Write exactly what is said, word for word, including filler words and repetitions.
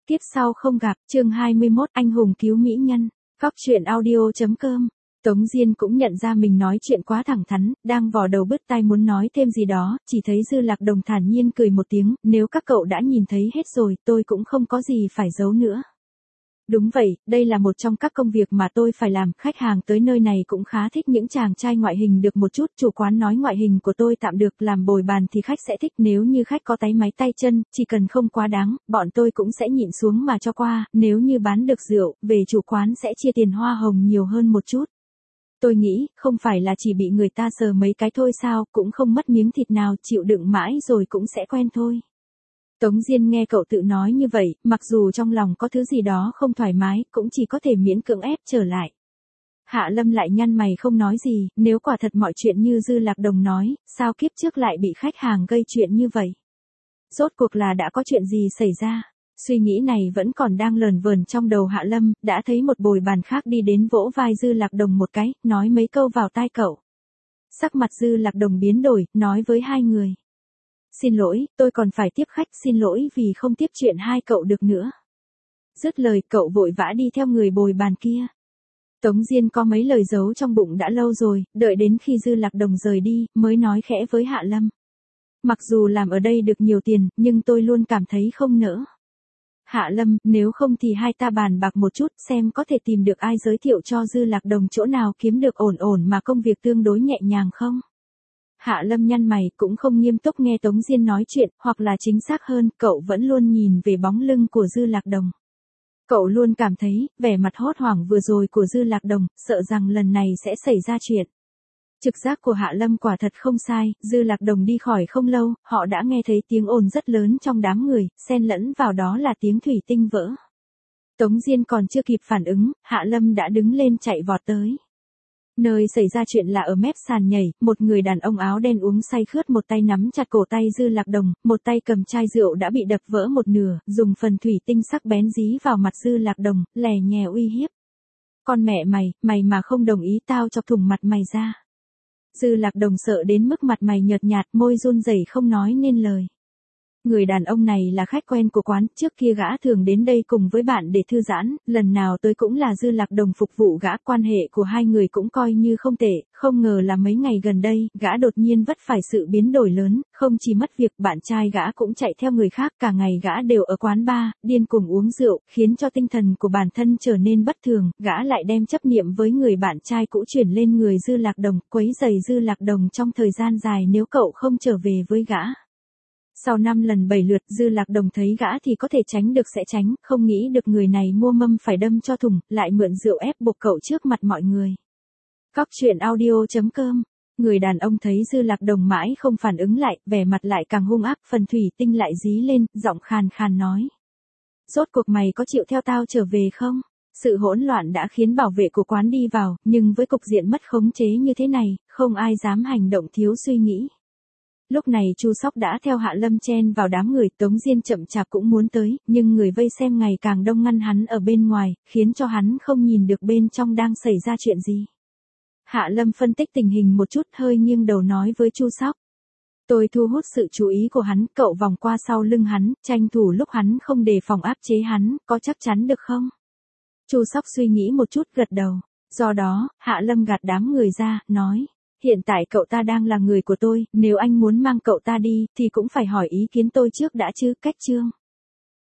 Kiếp sau không gặp, chương hai mươi mốt, anh hùng cứu mỹ nhân. Góc truyện audio chấm com. Tống Diên cũng nhận ra mình nói chuyện quá thẳng thắn, đang vò đầu bứt tai muốn nói thêm gì đó, chỉ thấy Dư Lạc Đồng thản nhiên cười một tiếng, nếu các cậu đã nhìn thấy hết rồi, tôi cũng không có gì phải giấu nữa. Đúng vậy, đây là một trong các công việc mà tôi phải làm, khách hàng tới nơi này cũng khá thích những chàng trai ngoại hình được một chút, chủ quán nói ngoại hình của tôi tạm được, làm bồi bàn thì khách sẽ thích, nếu như khách có táy máy tay chân, chỉ cần không quá đáng, bọn tôi cũng sẽ nhịn xuống mà cho qua, nếu như bán được rượu, về chủ quán sẽ chia tiền hoa hồng nhiều hơn một chút. Tôi nghĩ, không phải là chỉ bị người ta sờ mấy cái thôi sao, cũng không mất miếng thịt nào, chịu đựng mãi rồi cũng sẽ quen thôi. Tống Diên nghe cậu tự nói như vậy, mặc dù trong lòng có thứ gì đó không thoải mái, cũng chỉ có thể miễn cưỡng ép trở lại. Hạ Lâm lại nhăn mày không nói gì, nếu quả thật mọi chuyện như Dư Lạc Đồng nói, sao kiếp trước lại bị khách hàng gây chuyện như vậy? Rốt cuộc là đã có chuyện gì xảy ra? Suy nghĩ này vẫn còn đang lờn vờn trong đầu Hạ Lâm, đã thấy một bồi bàn khác đi đến vỗ vai Dư Lạc Đồng một cái, nói mấy câu vào tai cậu. Sắc mặt Dư Lạc Đồng biến đổi, nói với hai người. Xin lỗi, tôi còn phải tiếp khách, xin lỗi vì không tiếp chuyện hai cậu được nữa. Dứt lời, cậu vội vã đi theo người bồi bàn kia. Tống Diên có mấy lời giấu trong bụng đã lâu rồi, đợi đến khi Dư Lạc Đồng rời đi, mới nói khẽ với Hạ Lâm. Mặc dù làm ở đây được nhiều tiền, nhưng tôi luôn cảm thấy không nỡ. Hạ Lâm, nếu không thì hai ta bàn bạc một chút xem có thể tìm được ai giới thiệu cho Dư Lạc Đồng chỗ nào kiếm được ổn ổn mà công việc tương đối nhẹ nhàng không? Hạ Lâm nhăn mày cũng không nghiêm túc nghe Tống Diên nói chuyện, hoặc là chính xác hơn, cậu vẫn luôn nhìn về bóng lưng của Dư Lạc Đồng. Cậu luôn cảm thấy, vẻ mặt hốt hoảng vừa rồi của Dư Lạc Đồng, sợ rằng lần này sẽ xảy ra chuyện. Trực giác của Hạ Lâm quả thật không sai, Dư Lạc Đồng đi khỏi không lâu, họ đã nghe thấy tiếng ồn rất lớn trong đám người, xen lẫn vào đó là tiếng thủy tinh vỡ. Tống Diên còn chưa kịp phản ứng, Hạ Lâm đã đứng lên chạy vọt tới. Nơi xảy ra chuyện là ở mép sàn nhảy, một người đàn ông áo đen uống say khướt một tay nắm chặt cổ tay Dư Lạc Đồng, một tay cầm chai rượu đã bị đập vỡ một nửa, dùng phần thủy tinh sắc bén dí vào mặt Dư Lạc Đồng, lè nhè uy hiếp. Con mẹ mày, mày mà không đồng ý tao chọc thủng mặt mày ra. Dư Lạc Đồng sợ đến mức mặt mày nhợt nhạt, môi run rẩy không nói nên lời. Người đàn ông này là khách quen của quán, trước kia gã thường đến đây cùng với bạn để thư giãn, lần nào tới cũng là Dư Lạc Đồng phục vụ gã, quan hệ của hai người cũng coi như không tệ, không ngờ là mấy ngày gần đây, gã đột nhiên vấp phải sự biến đổi lớn, không chỉ mất việc, bạn trai gã cũng chạy theo người khác, cả ngày gã đều ở quán bar, điên cuồng uống rượu, khiến cho tinh thần của bản thân trở nên bất thường, gã lại đem chấp niệm với người bạn trai cũ chuyển lên người Dư Lạc Đồng, quấy rầy Dư Lạc Đồng trong thời gian dài nếu cậu không trở về với gã. Sau năm lần bảy lượt, Dư Lạc Đồng thấy gã thì có thể tránh được sẽ tránh, không nghĩ được người này mua mâm phải đâm cho thùng, lại mượn rượu ép buộc cậu trước mặt mọi người. Góc truyện audio chấm com. Người đàn ông thấy Dư Lạc Đồng mãi không phản ứng lại, vẻ mặt lại càng hung ác, phần thủy tinh lại dí lên, giọng khàn khàn nói. Rốt cuộc mày có chịu theo tao trở về không? Sự hỗn loạn đã khiến bảo vệ của quán đi vào, nhưng với cục diện mất khống chế như thế này, không ai dám hành động thiếu suy nghĩ. Lúc này Chu Sóc đã theo Hạ Lâm chen vào đám người, Tống Diên chậm chạp cũng muốn tới, nhưng người vây xem ngày càng đông ngăn hắn ở bên ngoài, khiến cho hắn không nhìn được bên trong đang xảy ra chuyện gì. Hạ Lâm phân tích tình hình một chút, hơi nghiêng đầu nói với Chu Sóc. Tôi thu hút sự chú ý của hắn, cậu vòng qua sau lưng hắn, tranh thủ lúc hắn không đề phòng áp chế hắn, có chắc chắn được không? Chu Sóc suy nghĩ một chút gật đầu. Do đó, Hạ Lâm gạt đám người ra, nói. Hiện tại cậu ta đang là người của tôi, nếu anh muốn mang cậu ta đi, thì cũng phải hỏi ý kiến tôi trước đã chứ, cách chương.